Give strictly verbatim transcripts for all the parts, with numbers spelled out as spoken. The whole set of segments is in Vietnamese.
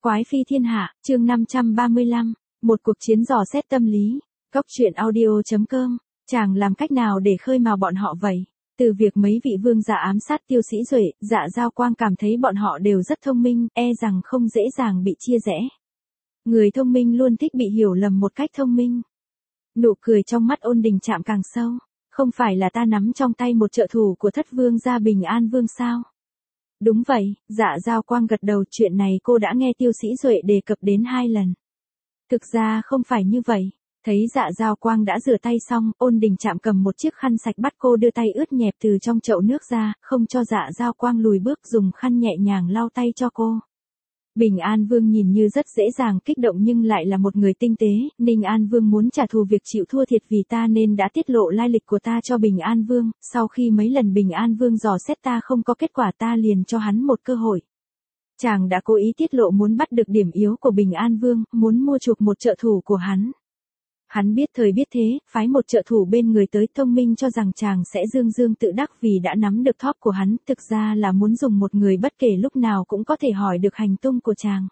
Quái phi thiên hạ, chương năm trăm ba mươi lăm, một cuộc chiến dò xét tâm lý. Góc truyện audio chấm com, chàng làm cách nào để khơi mào bọn họ vậy? Từ việc mấy vị vương giả ám sát Tiêu Sĩ Duệ, Dạ Dao Quang cảm thấy bọn họ đều rất thông minh, e rằng không dễ dàng bị chia rẽ. Người thông minh luôn thích bị hiểu lầm một cách thông minh. Nụ cười trong mắt Ôn Đình Trạm càng sâu. Không phải là ta nắm trong tay một trợ thủ của thất vương gia Bình An Vương sao? Đúng vậy, Dạ Dao Quang gật đầu, chuyện này cô đã nghe Tiêu Sĩ Duệ đề cập đến hai lần. Thực ra không phải như vậy. Thấy Dạ Dao Quang đã rửa tay xong, Ôn Đình Trạm cầm một chiếc khăn sạch bắt cô đưa tay ướt nhẹp từ trong chậu nước ra, không cho Dạ Dao Quang lùi bước, dùng khăn nhẹ nhàng lau tay cho cô. Bình An Vương nhìn như rất dễ dàng kích động nhưng lại là một người tinh tế. Ninh An Vương muốn trả thù việc chịu thua thiệt vì ta nên đã tiết lộ lai lịch của ta cho Bình An Vương. Sau khi mấy lần Bình An Vương dò xét ta không có kết quả, ta liền cho hắn một cơ hội. Chàng đã cố ý tiết lộ muốn bắt được điểm yếu của Bình An Vương, muốn mua chuộc một trợ thủ của hắn. Hắn biết thời biết thế, phái một trợ thủ bên người tới, thông minh cho rằng chàng sẽ dương dương tự đắc vì đã nắm được thóp của hắn, thực ra là muốn dùng một người bất kể lúc nào cũng có thể hỏi được hành tung của chàng.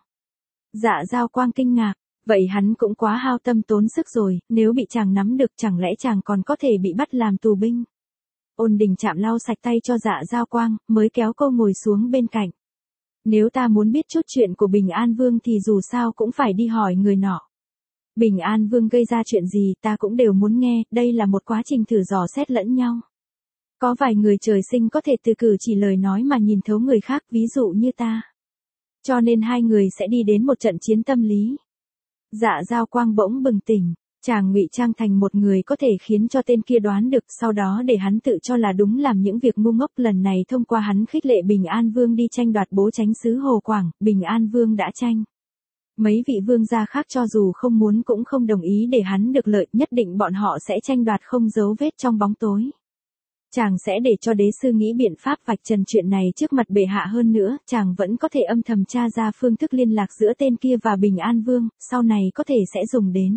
Dạ Dao Quang kinh ngạc, vậy hắn cũng quá hao tâm tốn sức rồi, nếu bị chàng nắm được chẳng lẽ chàng còn có thể bị bắt làm tù binh. Ôn Đình Trạm lau sạch tay cho Dạ Dao Quang, mới kéo cô ngồi xuống bên cạnh. Nếu ta muốn biết chút chuyện của Bình An Vương thì dù sao cũng phải đi hỏi người nọ. Bình An Vương gây ra chuyện gì ta cũng đều muốn nghe, đây là một quá trình thử dò xét lẫn nhau. Có vài người trời sinh có thể từ cử chỉ lời nói mà nhìn thấu người khác, ví dụ như ta. Cho nên hai người sẽ đi đến một trận chiến tâm lý. Dạ Dao Quang bỗng bừng tỉnh, chàng ngụy trang thành một người có thể khiến cho tên kia đoán được, sau đó để hắn tự cho là đúng làm những việc ngu ngốc. Lần này thông qua hắn khích lệ Bình An Vương đi tranh đoạt bố chánh xứ Hồ Quảng, Bình An Vương đã tranh. Mấy vị vương gia khác cho dù không muốn cũng không đồng ý để hắn được lợi, nhất định bọn họ sẽ tranh đoạt không dấu vết trong bóng tối. Chàng sẽ để cho đế sư nghĩ biện pháp vạch trần chuyện này trước mặt bệ hạ, hơn nữa, chàng vẫn có thể âm thầm tra ra phương thức liên lạc giữa tên kia và Bình An Vương, sau này có thể sẽ dùng đến.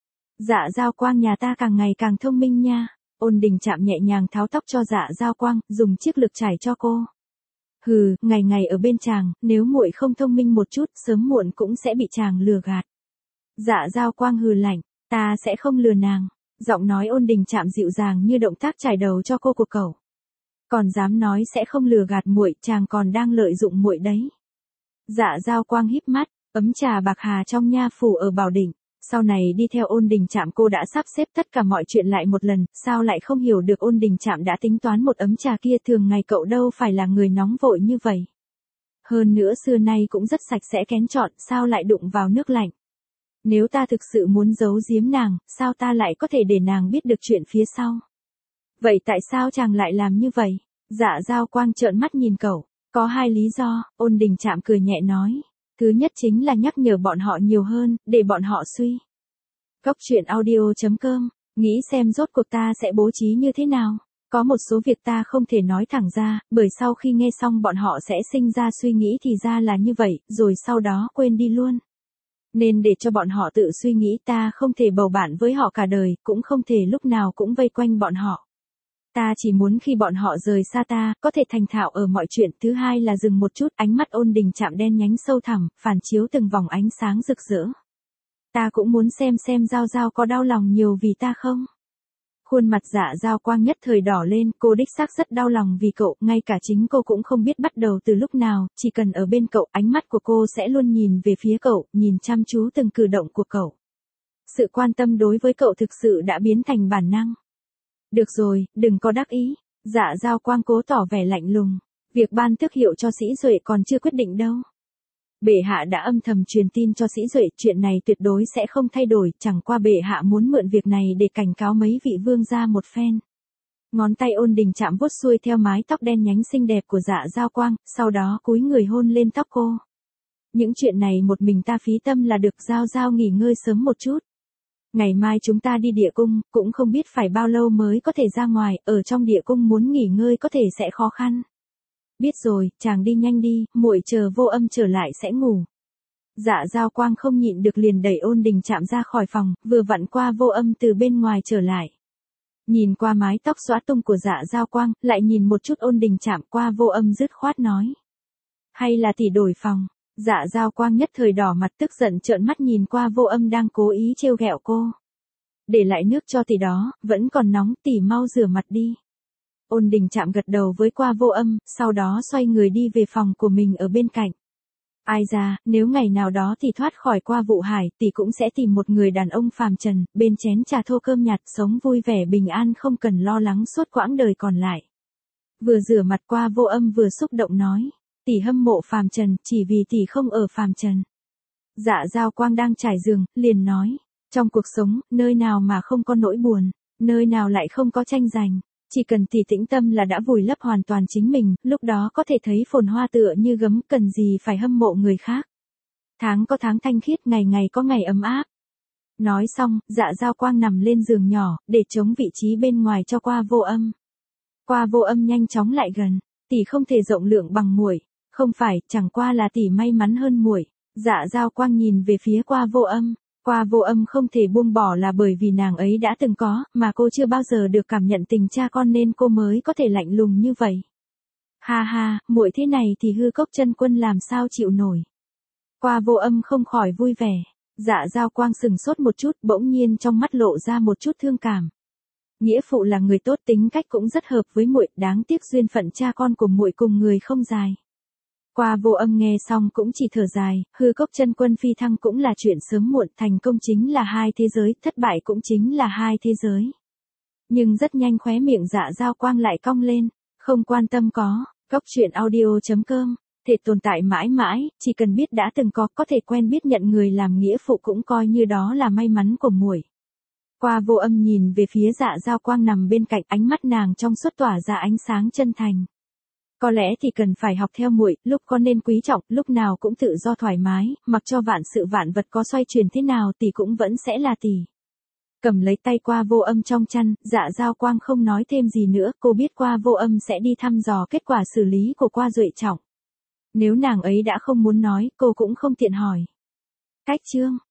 Dạ Dao Quang nhà ta càng ngày càng thông minh nha. Ôn Đình Trạm nhẹ nhàng tháo tóc cho Dạ Dao Quang, dùng chiếc lược chải cho cô. Hừ, ngày ngày ở bên chàng, nếu muội không thông minh một chút, sớm muộn cũng sẽ bị chàng lừa gạt. Dạ Dao Quang hừ lạnh, ta sẽ không lừa nàng. Giọng nói Ôn Đình Trạm dịu dàng như động tác chải đầu cho cô của cậu. Còn dám nói sẽ không lừa gạt muội, chàng còn đang lợi dụng muội đấy. Dạ Dao Quang híp mắt, ấm trà bạc hà trong nha phủ ở Bảo Định. Sau này đi theo Ôn Đình Trạm cô đã sắp xếp tất cả mọi chuyện lại một lần, sao lại không hiểu được Ôn Đình Trạm đã tính toán một ấm trà kia, thường ngày cậu đâu phải là người nóng vội như vậy. Hơn nữa xưa nay cũng rất sạch sẽ kén chọn, sao lại đụng vào nước lạnh. Nếu ta thực sự muốn giấu giếm nàng, sao ta lại có thể để nàng biết được chuyện phía sau. Vậy tại sao chàng lại làm như vậy? Dạ Dao Quang trợn mắt nhìn cậu, có hai lý do. Ôn Đình Trạm cười nhẹ nói. Thứ nhất chính là nhắc nhở bọn họ nhiều hơn, để bọn họ suy. Góc truyện audio chấm com, nghĩ xem rốt cuộc ta sẽ bố trí như thế nào. Có một số việc ta không thể nói thẳng ra, bởi sau khi nghe xong bọn họ sẽ sinh ra suy nghĩ thì ra là như vậy, rồi sau đó quên đi luôn. Nên để cho bọn họ tự suy nghĩ, ta không thể bầu bạn với họ cả đời, cũng không thể lúc nào cũng vây quanh bọn họ. Ta chỉ muốn khi bọn họ rời xa ta, có thể thành thạo ở mọi chuyện. Thứ hai là dừng một chút, ánh mắt Ôn Đình Trạm đen nhánh sâu thẳm, phản chiếu từng vòng ánh sáng rực rỡ. Ta cũng muốn xem xem Dao Dao có đau lòng nhiều vì ta không? Khuôn mặt Dạ Dao Quang nhất thời đỏ lên, cô đích xác rất đau lòng vì cậu, ngay cả chính cô cũng không biết bắt đầu từ lúc nào, chỉ cần ở bên cậu, ánh mắt của cô sẽ luôn nhìn về phía cậu, nhìn chăm chú từng cử động của cậu. Sự quan tâm đối với cậu thực sự đã biến thành bản năng. Được rồi, đừng có đắc ý. Dạ Dao Quang cố tỏ vẻ lạnh lùng. Việc ban tước hiệu cho Sĩ Duệ còn chưa quyết định đâu. Bệ hạ đã âm thầm truyền tin cho Sĩ Duệ, chuyện này tuyệt đối sẽ không thay đổi, chẳng qua bệ hạ muốn mượn việc này để cảnh cáo mấy vị vương gia một phen. Ngón tay Ôn Đình Trạm vuốt xuôi theo mái tóc đen nhánh xinh đẹp của Dạ Dao Quang, sau đó cúi người hôn lên tóc cô. Những chuyện này một mình ta phí tâm là được, Dao Dao nghỉ ngơi sớm một chút. Ngày mai chúng ta đi địa cung, cũng không biết phải bao lâu mới có thể ra ngoài, ở trong địa cung muốn nghỉ ngơi có thể sẽ khó khăn. Biết rồi, chàng đi nhanh đi, muội chờ Vô Âm trở lại sẽ ngủ. Dạ Dao Quang không nhịn được liền đẩy Ôn Đình Trạm ra khỏi phòng, vừa vặn qua Vô Âm từ bên ngoài trở lại. Nhìn qua mái tóc xõa tung của Dạ Dao Quang, lại nhìn một chút Ôn Đình Trạm, qua Vô Âm dứt khoát nói. Hay là tỷ đổi phòng, Dạ Giao Quang nhất thời đỏ mặt tức giận trợn mắt nhìn qua Vô Âm đang cố ý trêu ghẹo cô. Để lại nước cho tỷ đó, vẫn còn nóng, tỷ mau rửa mặt đi. Ôn Đình chạm gật đầu với qua Vô Âm, sau đó xoay người đi về phòng của mình ở bên cạnh. Ai ra, nếu ngày nào đó thì thoát khỏi qua vụ hải, tỷ cũng sẽ tìm một người đàn ông phàm trần, bên chén trà thô cơm nhạt, sống vui vẻ bình an không cần lo lắng suốt quãng đời còn lại. Vừa rửa mặt qua Vô Âm vừa xúc động nói, tỷ hâm mộ phàm trần, chỉ vì tỷ không ở phàm trần. Dạ Giao Quang đang trải giường, liền nói, trong cuộc sống, nơi nào mà không có nỗi buồn, nơi nào lại không có tranh giành. Chỉ cần tỷ tĩnh tâm là đã vùi lấp hoàn toàn chính mình, lúc đó có thể thấy phồn hoa tựa như gấm, cần gì phải hâm mộ người khác. Tháng có tháng thanh khiết, ngày ngày có ngày ấm áp. Nói xong, Dạ Giao Quang nằm lên giường nhỏ, để chống vị trí bên ngoài cho qua Vô Âm. Qua Vô Âm nhanh chóng lại gần, tỷ không thể rộng lượng bằng muội, không phải, chẳng qua là tỷ may mắn hơn muội. Dạ Giao Quang nhìn về phía qua Vô Âm. Qua Vô Âm không thể buông bỏ là bởi vì nàng ấy đã từng có, mà cô chưa bao giờ được cảm nhận tình cha con nên cô mới có thể lạnh lùng như vậy. Ha ha, muội thế này thì hư cốc chân quân làm sao chịu nổi. Qua Vô Âm không khỏi vui vẻ. Dạ Giao Quang sừng sốt một chút, bỗng nhiên trong mắt lộ ra một chút thương cảm. Nghĩa phụ là người tốt, tính cách cũng rất hợp với muội, đáng tiếc duyên phận cha con của muội cùng người không dài. Qua Vô Âm nghe xong cũng chỉ thở dài, hư cốc chân quân phi thăng cũng là chuyện sớm muộn, thành công chính là hai thế giới, thất bại cũng chính là hai thế giới. Nhưng rất nhanh khóe miệng Dạ Giao Quang lại cong lên, không quan tâm có, cốc truyện audio chấm com, thể tồn tại mãi mãi, chỉ cần biết đã từng có, có thể quen biết nhận người làm nghĩa phụ cũng coi như đó là may mắn của muội. Qua Vô Âm nhìn về phía Dạ Giao Quang nằm bên cạnh, ánh mắt nàng trong suốt tỏa ra ánh sáng chân thành. Có lẽ thì cần phải học theo muội, lúc có nên quý trọng, lúc nào cũng tự do thoải mái, mặc cho vạn sự vạn vật có xoay chuyển thế nào tỷ cũng vẫn sẽ là tỷ. Cầm lấy tay qua Vô Âm trong chăn, Dạ Giao Quang không nói thêm gì nữa, cô biết qua Vô Âm sẽ đi thăm dò kết quả xử lý của qua Duệ Trọng. Nếu nàng ấy đã không muốn nói, cô cũng không tiện hỏi. Cách chương